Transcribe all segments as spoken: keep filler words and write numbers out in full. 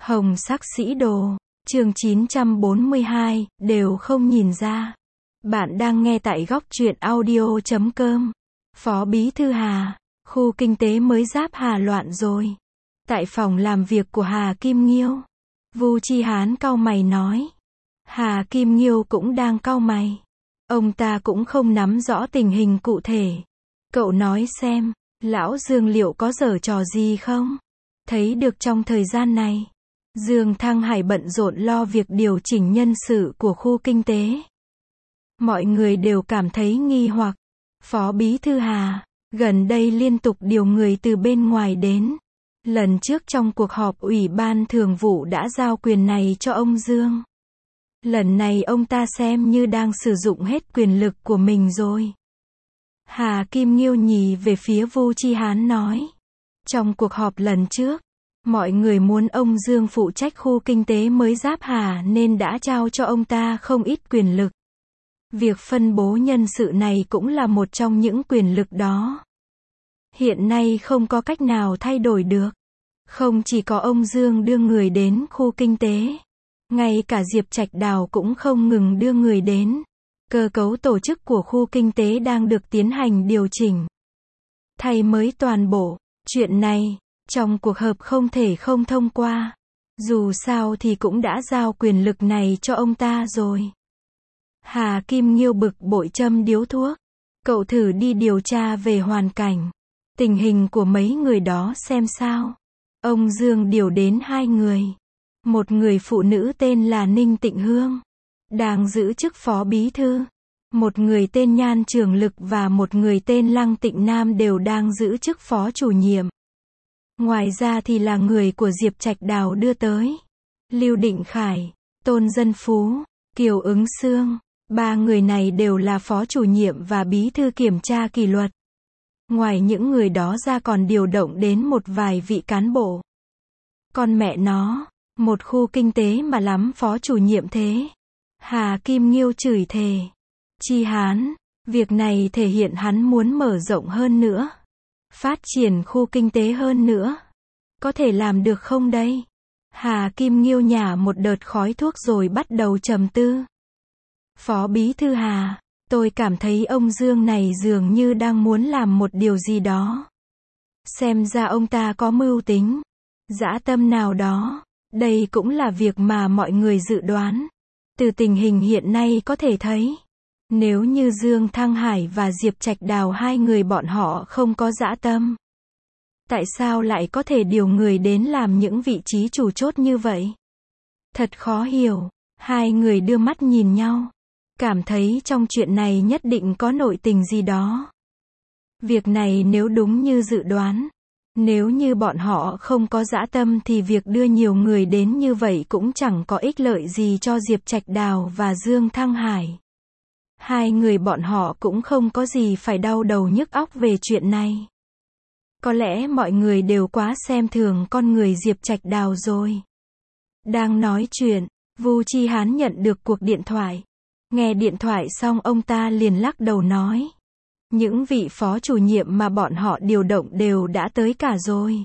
Hồng sắc sĩ đồ, chương chín trăm bốn mươi hai, đều không nhìn ra. Bạn đang nghe tại góc truyện audio chấm com. Phó Bí Thư Hà, khu kinh tế mới Giáp Hà loạn rồi. Tại phòng làm việc của Hà Kim Nghiêu, Vu Chi Hán cau mày nói. Hà Kim Nghiêu cũng đang cau mày. Ông ta cũng không nắm rõ tình hình cụ thể. Cậu nói xem, lão Dương liệu có giở trò gì không? Thấy được trong thời gian này, Dương Thăng Hải bận rộn lo việc điều chỉnh nhân sự của khu kinh tế. Mọi người đều cảm thấy nghi hoặc. Phó Bí Thư Hà, gần đây liên tục điều người từ bên ngoài đến. Lần trước trong cuộc họp Ủy ban Thường vụ đã giao quyền này cho ông Dương. Lần này ông ta xem như đang sử dụng hết quyền lực của mình rồi. Hà Kim Nghiêu nhì về phía Vu Chi Hán nói. Trong cuộc họp lần trước, mọi người muốn ông Dương phụ trách khu kinh tế mới Giáp Hà nên đã trao cho ông ta không ít quyền lực. Việc phân bố nhân sự này cũng là một trong những quyền lực đó. Hiện nay không có cách nào thay đổi được. Không chỉ có ông Dương đưa người đến khu kinh tế, ngay cả Diệp Trạch Đào cũng không ngừng đưa người đến. Cơ cấu tổ chức của khu kinh tế đang được tiến hành điều chỉnh. Thay mới toàn bộ. Chuyện này, trong cuộc họp không thể không thông qua. Dù sao thì cũng đã giao quyền lực này cho ông ta rồi. Hà Kim Nghiêu bực bội châm điếu thuốc. Cậu thử đi điều tra về hoàn cảnh, tình hình của mấy người đó xem sao. Ông Dương điều đến hai người. Một người phụ nữ tên là Ninh Tịnh Hương, đang giữ chức phó bí thư. Một người tên Nhan Trường Lực và một người tên Lăng Tịnh Nam đều đang giữ chức phó chủ nhiệm. Ngoài ra thì là người của Diệp Trạch Đào đưa tới. Lưu Định Khải, Tôn Dân Phú, Kiều Ứng Xương. Ba người này đều là phó chủ nhiệm và bí thư kiểm tra kỷ luật. Ngoài những người đó ra còn điều động đến một vài vị cán bộ. Con mẹ nó, một khu kinh tế mà lắm phó chủ nhiệm thế. Hà Kim Nghiêu chửi thề. Chi Hán, việc này thể hiện hắn muốn mở rộng hơn nữa. Phát triển khu kinh tế hơn nữa. Có thể làm được không đây? Hà Kim Nghiêu nhả một đợt khói thuốc rồi bắt đầu trầm tư. Phó Bí Thư Hà, tôi cảm thấy ông Dương này dường như đang muốn làm một điều gì đó. Xem ra ông ta có mưu tính, dã tâm nào đó. Đây cũng là việc mà mọi người dự đoán. Từ tình hình hiện nay có thể thấy, nếu như Dương Thăng Hải và Diệp Trạch Đào hai người bọn họ không có dã tâm, tại sao lại có thể điều người đến làm những vị trí chủ chốt như vậy? Thật khó hiểu. Hai người đưa mắt nhìn nhau, cảm thấy trong chuyện này nhất định có nội tình gì đó. Việc này nếu đúng như dự đoán, nếu như bọn họ không có dã tâm thì việc đưa nhiều người đến như vậy cũng chẳng có ích lợi gì cho Diệp Trạch Đào và Dương Thăng Hải. Hai người bọn họ cũng không có gì phải đau đầu nhức óc về chuyện này. Có lẽ mọi người đều quá xem thường con người Diệp Trạch Đào rồi. Đang nói chuyện, Vu Chi Hán nhận được cuộc điện thoại. Nghe điện thoại xong ông ta liền lắc đầu nói. Những vị phó chủ nhiệm mà bọn họ điều động đều đã tới cả rồi.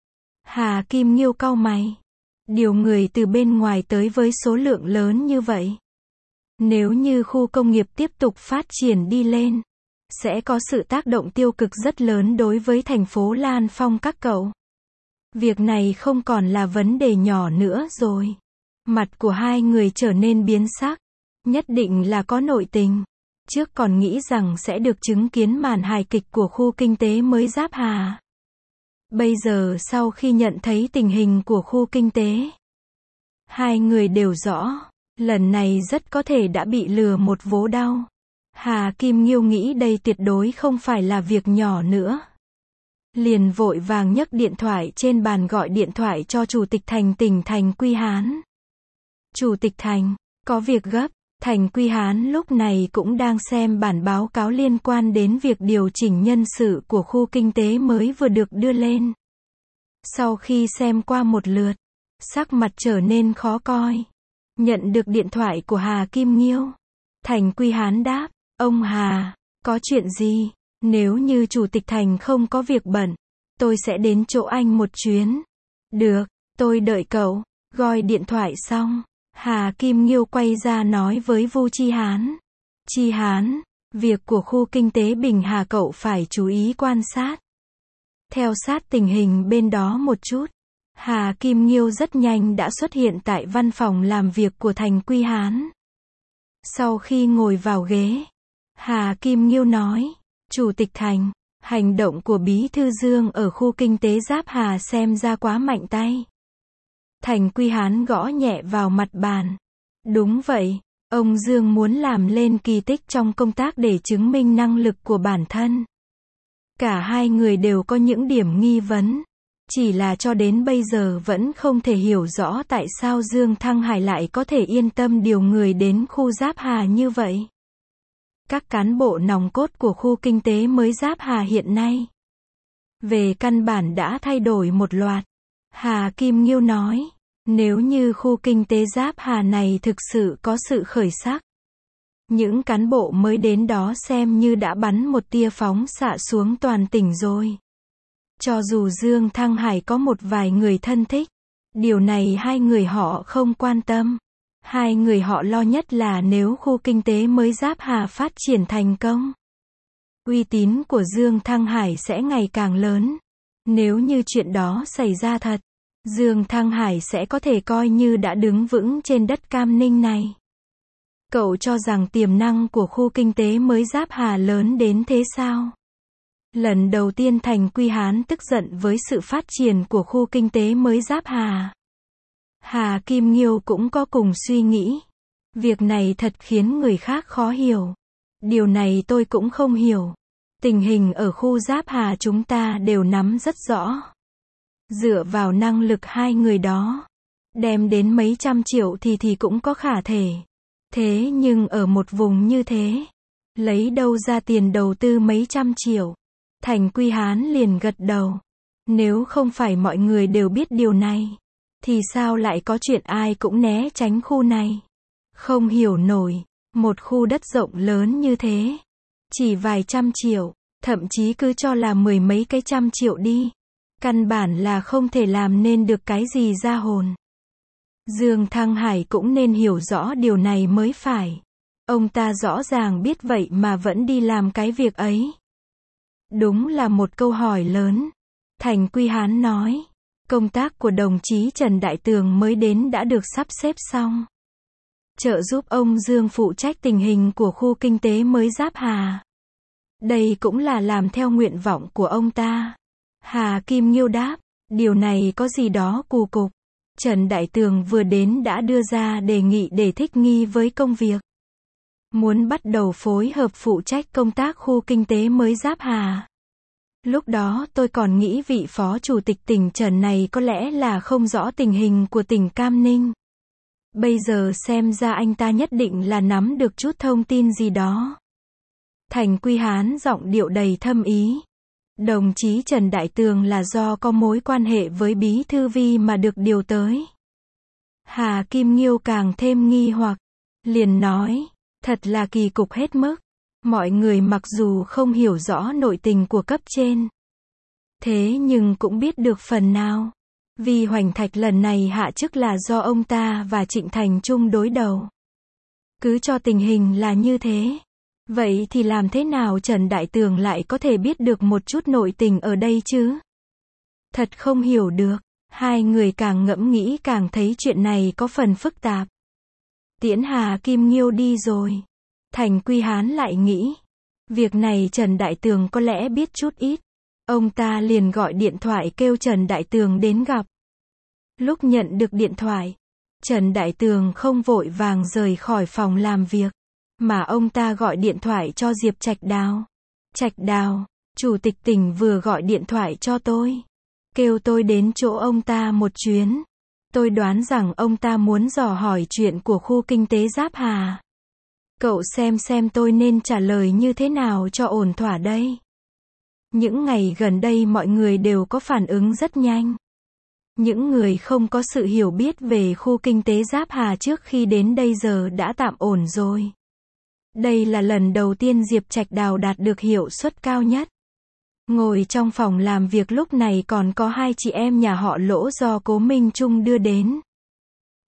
Hà Kim Nghiêu cau mày. Điều người từ bên ngoài tới với số lượng lớn như vậy. Nếu như khu công nghiệp tiếp tục phát triển đi lên, sẽ có sự tác động tiêu cực rất lớn đối với thành phố Lan Phong các cậu. Việc này không còn là vấn đề nhỏ nữa rồi. Mặt của hai người trở nên biến sắc. Nhất định là có nội tình. Trước còn nghĩ rằng sẽ được chứng kiến màn hài kịch của khu kinh tế mới Giáp Hà. Bây giờ sau khi nhận thấy tình hình của khu kinh tế, hai người đều rõ, lần này rất có thể đã bị lừa một vố đau. Hà Kim Nghiêu nghĩ đây tuyệt đối không phải là việc nhỏ nữa. Liền vội vàng nhấc điện thoại trên bàn gọi điện thoại cho Chủ tịch Thành tỉnh Thành Quy Hán. Chủ tịch Thành, có việc gấp. Thành Quy Hán lúc này cũng đang xem bản báo cáo liên quan đến việc điều chỉnh nhân sự của khu kinh tế mới vừa được đưa lên. Sau khi xem qua một lượt, sắc mặt trở nên khó coi. Nhận được điện thoại của Hà Kim Nghiêu, Thành Quy Hán đáp, ông Hà, có chuyện gì? Nếu như Chủ tịch Thành không có việc bận, tôi sẽ đến chỗ anh một chuyến. Được, tôi đợi cậu. Gọi điện thoại xong, Hà Kim Nghiêu quay ra nói với Vu Chi Hán. Chi Hán, việc của khu kinh tế Bình Hà cậu phải chú ý quan sát. Theo sát tình hình bên đó một chút. Hà Kim Nghiêu rất nhanh đã xuất hiện tại văn phòng làm việc của Thành Quy Hán. Sau khi ngồi vào ghế, Hà Kim Nghiêu nói, Chủ tịch Thành, hành động của Bí thư Dương ở khu kinh tế Giáp Hà xem ra quá mạnh tay. Thành Quy Hán gõ nhẹ vào mặt bàn. Đúng vậy, ông Dương muốn làm lên kỳ tích trong công tác để chứng minh năng lực của bản thân. Cả hai người đều có những điểm nghi vấn. Chỉ là cho đến bây giờ vẫn không thể hiểu rõ tại sao Dương Thăng Hải lại có thể yên tâm điều người đến khu Giáp Hà như vậy. Các cán bộ nòng cốt của khu kinh tế mới Giáp Hà hiện nay, về căn bản đã thay đổi một loạt. Hà Kim Nghiêu nói, nếu như khu kinh tế Giáp Hà này thực sự có sự khởi sắc, những cán bộ mới đến đó xem như đã bắn một tia phóng xạ xuống toàn tỉnh rồi. Cho dù Dương Thăng Hải có một vài người thân thích, điều này hai người họ không quan tâm. Hai người họ lo nhất là nếu khu kinh tế mới Giáp Hà phát triển thành công, uy tín của Dương Thăng Hải sẽ ngày càng lớn. Nếu như chuyện đó xảy ra thật, Dương Thăng Hải sẽ có thể coi như đã đứng vững trên đất Cam Ninh này. Cậu cho rằng tiềm năng của khu kinh tế mới Giáp Hà lớn đến thế sao? Lần đầu tiên Thành Quy Hán tức giận với sự phát triển của khu kinh tế mới Giáp Hà. Hà Kim Nghiêu cũng có cùng suy nghĩ. Việc này thật khiến người khác khó hiểu. Điều này tôi cũng không hiểu. Tình hình ở khu Giáp Hà chúng ta đều nắm rất rõ. Dựa vào năng lực hai người đó, đem đến mấy trăm triệu thì thì cũng có khả thể. Thế nhưng ở một vùng như thế, lấy đâu ra tiền đầu tư mấy trăm triệu? Thành Quy Hán liền gật đầu. Nếu không phải mọi người đều biết điều này, thì sao lại có chuyện ai cũng né tránh khu này? Không hiểu nổi, một khu đất rộng lớn như thế, chỉ vài trăm triệu, thậm chí cứ cho là mười mấy cái trăm triệu đi. Căn bản là không thể làm nên được cái gì ra hồn. Dương Thăng Hải cũng nên hiểu rõ điều này mới phải. Ông ta rõ ràng biết vậy mà vẫn đi làm cái việc ấy. Đúng là một câu hỏi lớn. Thành Quy Hán nói, công tác của đồng chí Trần Đại Tường mới đến đã được sắp xếp xong. Trợ giúp ông Dương phụ trách tình hình của khu kinh tế mới Giáp Hà. Đây cũng là làm theo nguyện vọng của ông ta. Hà Kim Nghiêu đáp, điều này có gì đó cù cục. Trần Đại Tường vừa đến đã đưa ra đề nghị để thích nghi với công việc. Muốn bắt đầu phối hợp phụ trách công tác khu kinh tế mới Giáp Hà. Lúc đó tôi còn nghĩ vị phó chủ tịch tỉnh Trần này có lẽ là không rõ tình hình của tỉnh Cam Ninh. Bây giờ xem ra anh ta nhất định là nắm được chút thông tin gì đó. Thành Quy Hán giọng điệu đầy thâm ý. Đồng chí Trần Đại Tường là do có mối quan hệ với Bí thư Vi mà được điều tới. Hà Kim Nghiêu càng thêm nghi hoặc, liền nói, thật là kỳ cục hết mức. Mọi người mặc dù không hiểu rõ nội tình của cấp trên, thế nhưng cũng biết được phần nào. Vì Hoành Thạch lần này hạ chức là do ông ta và Trịnh Thành Trung đối đầu. Cứ cho tình hình là như thế. Vậy thì làm thế nào Trần Đại Tường lại có thể biết được một chút nội tình ở đây chứ? Thật không hiểu được. Hai người càng ngẫm nghĩ càng thấy chuyện này có phần phức tạp. Tiễn Hà Kim Nghiêu đi rồi. Thành Quy Hán lại nghĩ, việc này Trần Đại Tường có lẽ biết chút ít. Ông ta liền gọi điện thoại kêu Trần Đại Tường đến gặp. Lúc nhận được điện thoại, Trần Đại Tường không vội vàng rời khỏi phòng làm việc, mà ông ta gọi điện thoại cho Diệp Trạch Đào. Trạch Đào, chủ tịch tỉnh vừa gọi điện thoại cho tôi, kêu tôi đến chỗ ông ta một chuyến. Tôi đoán rằng ông ta muốn dò hỏi chuyện của khu kinh tế Giáp Hà. Cậu xem xem tôi nên trả lời như thế nào cho ổn thỏa đây. Những ngày gần đây mọi người đều có phản ứng rất nhanh. Những người không có sự hiểu biết về khu kinh tế Giáp Hà trước khi đến đây giờ đã tạm ổn rồi. Đây là lần đầu tiên Diệp Trạch Đào đạt được hiệu suất cao nhất. Ngồi trong phòng làm việc lúc này còn có hai chị em nhà họ Lỗ do Cố Minh Trung đưa đến.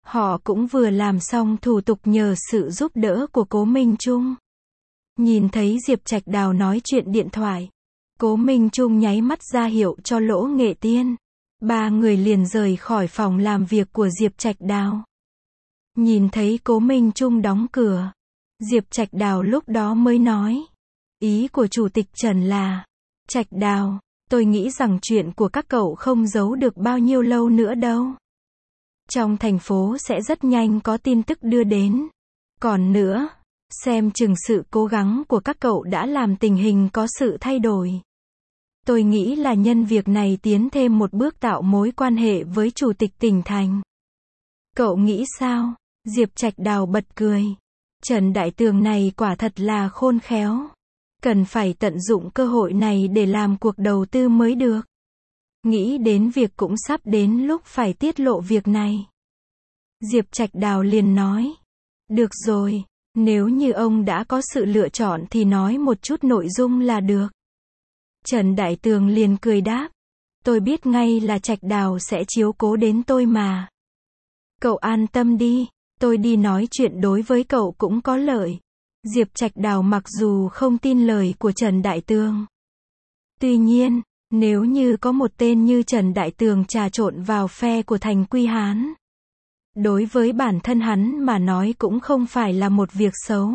Họ cũng vừa làm xong thủ tục nhờ sự giúp đỡ của Cố Minh Trung. Nhìn thấy Diệp Trạch Đào nói chuyện điện thoại, Cố Minh Trung nháy mắt ra hiệu cho Lỗ Nghệ Tiên. Ba người liền rời khỏi phòng làm việc của Diệp Trạch Đào. Nhìn thấy Cố Minh Trung đóng cửa, Diệp Trạch Đào lúc đó mới nói. Ý của Chủ tịch Trần là, Trạch Đào, tôi nghĩ rằng chuyện của các cậu không giấu được bao nhiêu lâu nữa đâu. Trong thành phố sẽ rất nhanh có tin tức đưa đến. Còn nữa, xem chừng sự cố gắng của các cậu đã làm tình hình có sự thay đổi. Tôi nghĩ là nhân việc này tiến thêm một bước tạo mối quan hệ với Chủ tịch tỉnh thành. Cậu nghĩ sao? Diệp Trạch Đào bật cười. Trần Đại Tường này quả thật là khôn khéo. Cần phải tận dụng cơ hội này để làm cuộc đầu tư mới được. Nghĩ đến việc cũng sắp đến lúc phải tiết lộ việc này. Diệp Trạch Đào liền nói. Được rồi, nếu như ông đã có sự lựa chọn thì nói một chút nội dung là được. Trần Đại Tường liền cười đáp. Tôi biết ngay là Trạch Đào sẽ chiếu cố đến tôi mà. Cậu an tâm đi, tôi đi nói chuyện đối với cậu cũng có lợi. Diệp Trạch Đào mặc dù không tin lời của Trần Đại Tường. Tuy nhiên, nếu như có một tên như Trần Đại Tường trà trộn vào phe của Thành Quy Hán, đối với bản thân hắn mà nói cũng không phải là một việc xấu.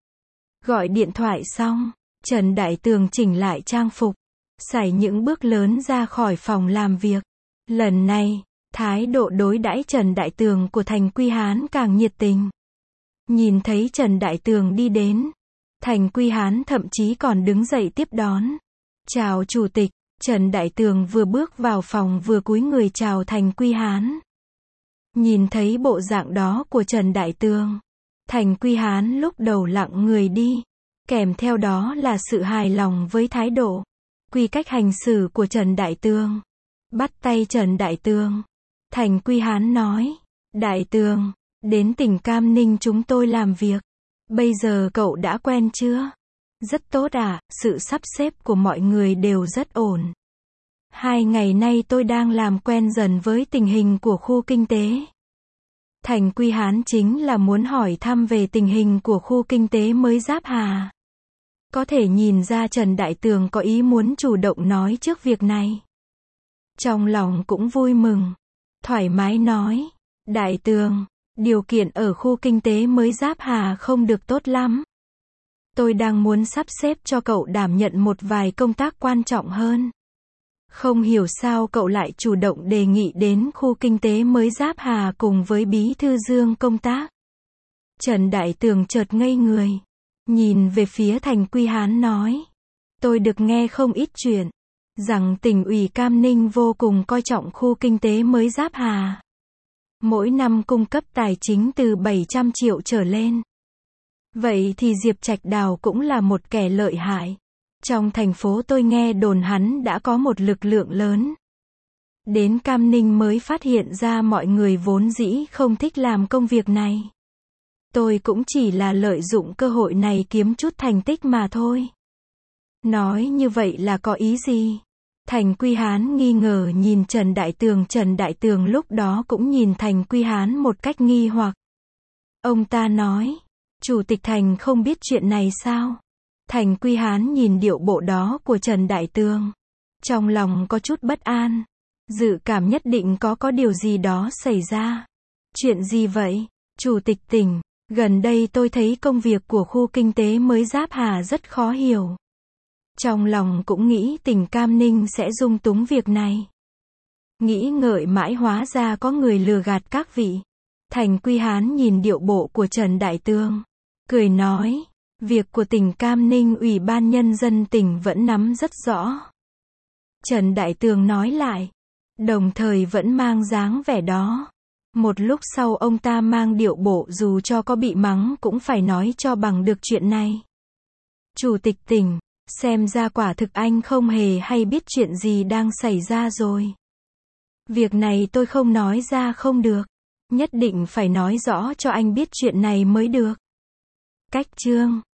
Gọi điện thoại xong, Trần Đại Tường chỉnh lại trang phục, sải những bước lớn ra khỏi phòng làm việc. Lần này, thái độ đối đãi Trần Đại Tường của Thành Quy Hán càng nhiệt tình. Nhìn thấy Trần Đại Tường đi đến, Thành Quy Hán thậm chí còn đứng dậy tiếp đón. Chào Chủ tịch. Trần Đại Tường vừa bước vào phòng vừa cúi người chào Thành Quy Hán. Nhìn thấy bộ dạng đó của Trần Đại Tường, Thành Quy Hán lúc đầu lặng người đi, kèm theo đó là sự hài lòng với thái độ, quy cách hành xử của Trần Đại Tường. Bắt tay Trần Đại Tường, Thành Quy Hán nói, Đại Tường, đến tỉnh Cam Ninh chúng tôi làm việc. Bây giờ cậu đã quen chưa? Rất tốt à, sự sắp xếp của mọi người đều rất ổn. Hai ngày nay tôi đang làm quen dần với tình hình của khu kinh tế. Thành Quy Hán chính là muốn hỏi thăm về tình hình của khu kinh tế mới Giáp Hà. Có thể nhìn ra Trần Đại Tường có ý muốn chủ động nói trước việc này. Trong lòng cũng vui mừng, thoải mái nói, Đại Tường, điều kiện ở khu kinh tế mới Giáp Hà không được tốt lắm. Tôi đang muốn sắp xếp cho cậu đảm nhận một vài công tác quan trọng hơn. Không hiểu sao cậu lại chủ động đề nghị đến khu kinh tế mới Giáp Hà cùng với Bí thư Dương công tác. Trần Đại Tường chợt ngây người, nhìn về phía Thành Quy Hán nói. Tôi được nghe không ít chuyện, rằng tỉnh ủy Cam Ninh vô cùng coi trọng khu kinh tế mới Giáp Hà. Mỗi năm cung cấp tài chính từ bảy trăm triệu trở lên. Vậy thì Diệp Trạch Đào cũng là một kẻ lợi hại. Trong thành phố tôi nghe đồn hắn đã có một lực lượng lớn. Đến Cam Ninh mới phát hiện ra mọi người vốn dĩ không thích làm công việc này. Tôi cũng chỉ là lợi dụng cơ hội này kiếm chút thành tích mà thôi. Nói như vậy là có ý gì? Thành Quy Hán nghi ngờ nhìn Trần Đại Tường. Trần Đại Tường lúc đó cũng nhìn Thành Quy Hán một cách nghi hoặc. Ông ta nói, Chủ tịch Thành không biết chuyện này sao? Thành Quy Hán nhìn điệu bộ đó của Trần Đại Tường, trong lòng có chút bất an, dự cảm nhất định có có điều gì đó xảy ra. Chuyện gì vậy? Chủ tịch tỉnh, gần đây tôi thấy công việc của khu kinh tế mới Giáp Hà rất khó hiểu. Trong lòng cũng nghĩ tỉnh Cam Ninh sẽ dung túng việc này. Nghĩ ngợi mãi hóa ra có người lừa gạt các vị. Thành Quy Hán nhìn điệu bộ của Trần Đại Tường, cười nói, việc của tỉnh Cam Ninh Ủy ban Nhân dân tỉnh vẫn nắm rất rõ. Trần Đại Tường nói lại, đồng thời vẫn mang dáng vẻ đó. Một lúc sau ông ta mang điệu bộ dù cho có bị mắng cũng phải nói cho bằng được chuyện này. Chủ tịch tỉnh, xem ra quả thực anh không hề hay biết chuyện gì đang xảy ra rồi. Việc này tôi không nói ra không được. Nhất định phải nói rõ cho anh biết chuyện này mới được. Cách chương